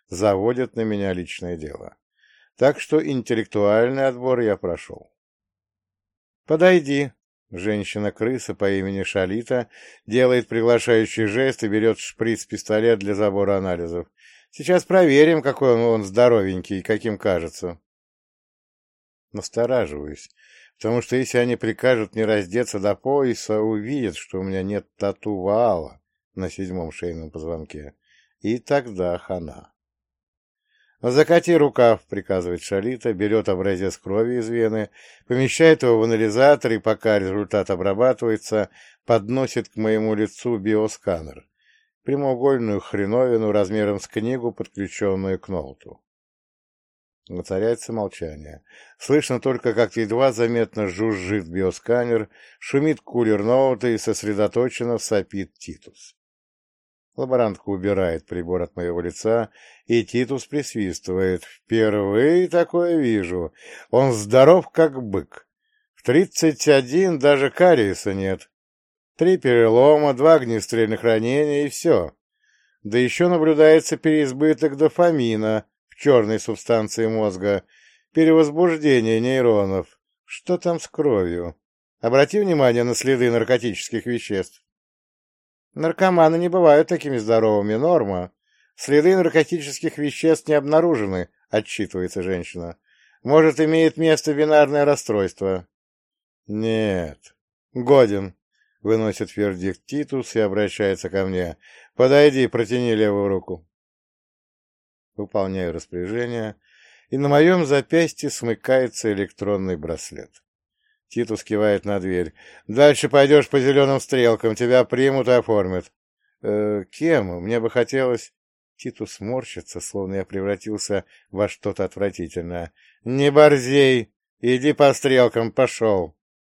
заводят на меня личное дело. Так что интеллектуальный отбор я прошел. «Подойди». Женщина-крыса по имени Шалита делает приглашающий жест и берет шприц-пистолет для забора анализов. «Сейчас проверим, какой он здоровенький и каким кажется». Настораживаюсь, потому что если они прикажут мне раздеться до пояса, увидят, что у меня нет тату Ваала на 7-м шейном позвонке, и тогда хана. «Закати рукав», — приказывает Шалита, берет образец крови из вены, помещает его в анализатор и, пока результат обрабатывается, подносит к моему лицу биосканер, прямоугольную хреновину размером с книгу, подключенную к ноуту. Воцаряется молчание. Слышно только, как едва заметно жужжит биосканер, шумит кулер ноута и сосредоточенно сопит Титус. Лаборантка убирает прибор от моего лица, и Титус присвистывает. «Впервые такое вижу. Он здоров, как бык. В 31 даже кариеса нет. 3 перелома, 2 огнестрельных ранения и все. Да еще наблюдается переизбыток дофамина в черной субстанции мозга, перевозбуждение нейронов. Что там с кровью? Обрати внимание на следы наркотических веществ». «Наркоманы не бывают такими здоровыми, норма. Следы наркотических веществ не обнаружены», — отчитывается женщина. «Может, имеет место бинарное расстройство». «Нет. Годен», — выносит вердикт Титус и обращается ко мне. «Подойди, протяни левую руку». Выполняю распоряжение, и на моем запястье смыкается электронный браслет. Титус кивает на дверь. «Дальше пойдешь по зеленым стрелкам, тебя примут и оформят». «Кем? Мне бы хотелось...» Титус морщится, словно я превратился во что-то отвратительное. «Не борзей! Иди по стрелкам, пошел!»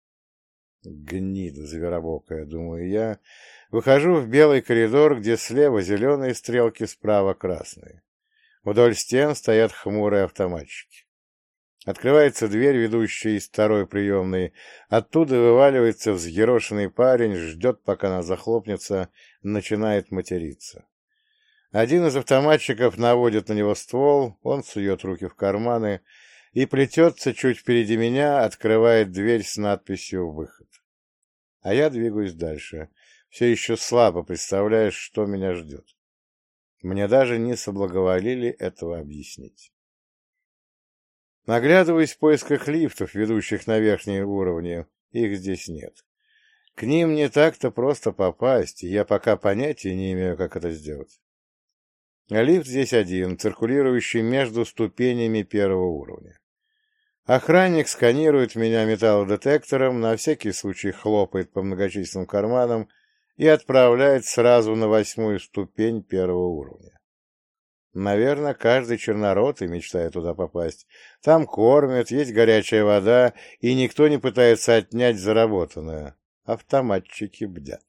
Гнида зверобокая, думаю я. Выхожу в белый коридор, где слева зеленые стрелки, справа красные. Вдоль стен стоят хмурые автоматчики. Открывается дверь, ведущая из второй приемной. Оттуда вываливается взъерошенный парень, ждет, пока она захлопнется, начинает материться. Один из автоматчиков наводит на него ствол, он сует руки в карманы и плетется чуть впереди меня, открывает дверь с надписью «Выход». А я двигаюсь дальше, все еще слабо представляешь, что меня ждет. Мне даже не соблаговолили этого объяснить. Наглядываюсь в поисках лифтов, ведущих на верхние уровни. Их здесь нет. К ним не так-то просто попасть, и я пока понятия не имею, как это сделать. Лифт здесь один, циркулирующий между ступенями первого уровня. Охранник сканирует меня металлодетектором, на всякий случай хлопает по многочисленным карманам и отправляет сразу на 8-ю ступень первого уровня. Наверное, каждый черноротый мечтает туда попасть. Там кормят, есть горячая вода, и никто не пытается отнять заработанное. Автоматчики бдят.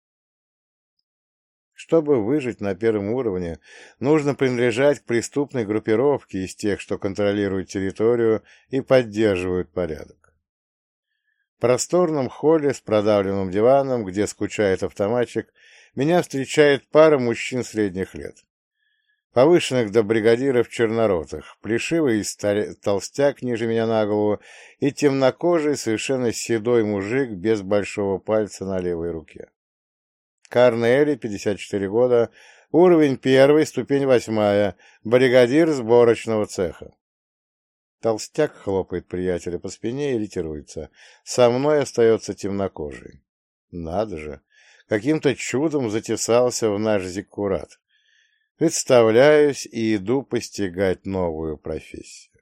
Чтобы выжить на первом уровне, нужно принадлежать к преступной группировке из тех, что контролируют территорию и поддерживают порядок. В просторном холле с продавленным диваном, где скучает автоматчик, меня встречает пара мужчин средних лет. Повышенных до бригадиров черноротых, плешивый толстяк ниже меня на голову и темнокожий, совершенно седой мужик без большого пальца на левой руке. Корнели, 54 года, уровень 1, ступень 8, бригадир сборочного цеха. Толстяк хлопает приятеля по спине и ретируется. Со мной остается темнокожий. Надо же, каким-то чудом затесался в наш зиккурат. Представляюсь и иду постигать новую профессию.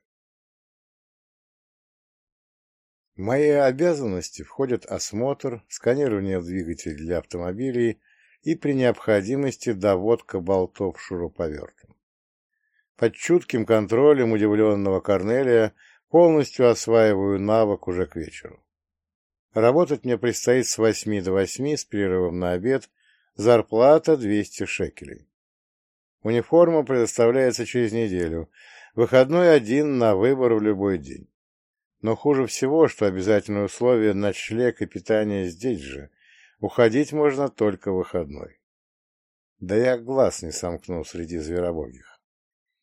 В мои обязанности входят осмотр, сканирование двигателей для автомобилей и при необходимости доводка болтов шуруповертом. Под чутким контролем удивленного Корнелия полностью осваиваю навык уже к вечеру. Работать мне предстоит с 8 до 8 с перерывом на обед, зарплата 200 шекелей. Униформа предоставляется через неделю, выходной один на выбор в любой день. Но хуже всего, что обязательное условие ночлег и питание здесь же. Уходить можно только в выходной. Да я глаз не сомкну среди зверобогих.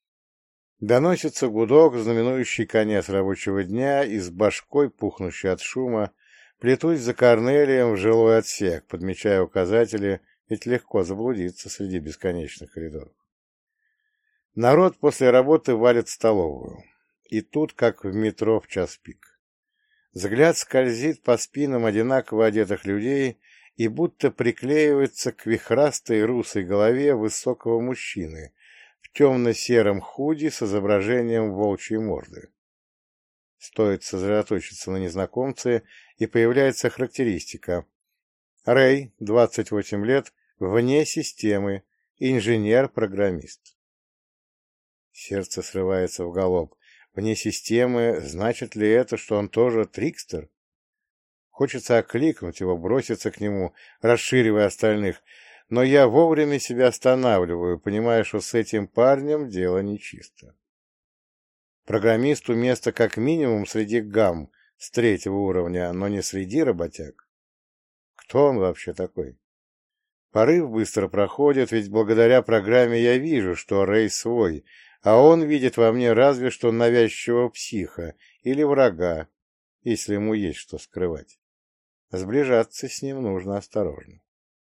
Доносится гудок, знаменующий конец рабочего дня, и с башкой, пухнущей от шума, плетусь за Корнелием в жилой отсек, подмечая указатели, ведь легко заблудиться среди бесконечных коридоров. Народ после работы валит в столовую. И тут, как в метро в час пик. Взгляд скользит по спинам одинаково одетых людей и будто приклеивается к вихрастой русой голове высокого мужчины в темно-сером худи с изображением волчьей морды. Стоит сосредоточиться на незнакомце, и появляется характеристика. Рэй, 28 лет, вне системы, инженер-программист. Сердце срывается в галоп. Вне системы, значит ли это, что он тоже трикстер? Хочется окликнуть его, броситься к нему, расширивая остальных, но я вовремя себя останавливаю, понимая, что с этим парнем дело нечисто. Программисту место как минимум среди гамм с 3-го уровня, но не среди работяг. Кто он вообще такой? Порыв быстро проходит, ведь благодаря программе я вижу, что Рэй свой, а он видит во мне разве что навязчивого психа или врага, если ему есть что скрывать. Сближаться с ним нужно осторожно.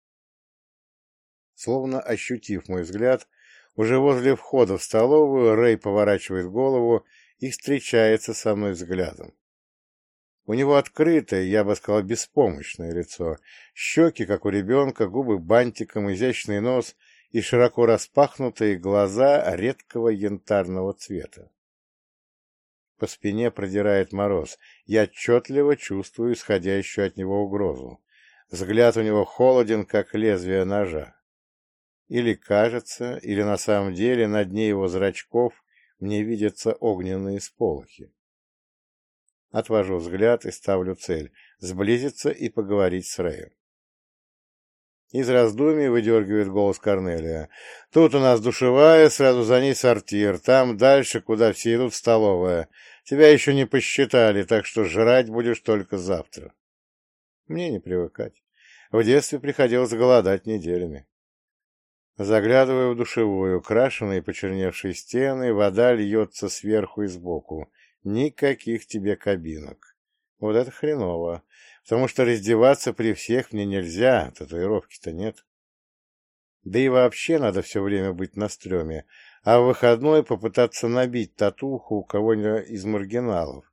Словно ощутив мой взгляд, уже возле входа в столовую Рэй поворачивает голову и встречается со мной взглядом. У него открытое, я бы сказал, беспомощное лицо, щеки, как у ребенка, губы бантиком, изящный нос и широко распахнутые глаза редкого янтарного цвета. По спине продирает мороз, я отчетливо чувствую исходящую от него угрозу. Взгляд у него холоден, как лезвие ножа. Или кажется, или на самом деле на дне его зрачков мне видятся огненные сполохи. Отвожу взгляд и ставлю цель — сблизиться и поговорить с Рэем. Из раздумий выдергивает голос Корнелия. «Тут у нас душевая, сразу за ней сортир, там дальше, куда все идут, столовая. Тебя еще не посчитали, так что жрать будешь только завтра». Мне не привыкать. В детстве приходилось голодать неделями. Заглядываю в душевую, крашеные почерневшие стены, вода льется сверху и сбоку. Никаких тебе кабинок. Вот это хреново, потому что раздеваться при всех мне нельзя, татуировки-то нет. Да и вообще надо все время быть на стреме, а в выходной попытаться набить татуху у кого-нибудь из маргиналов,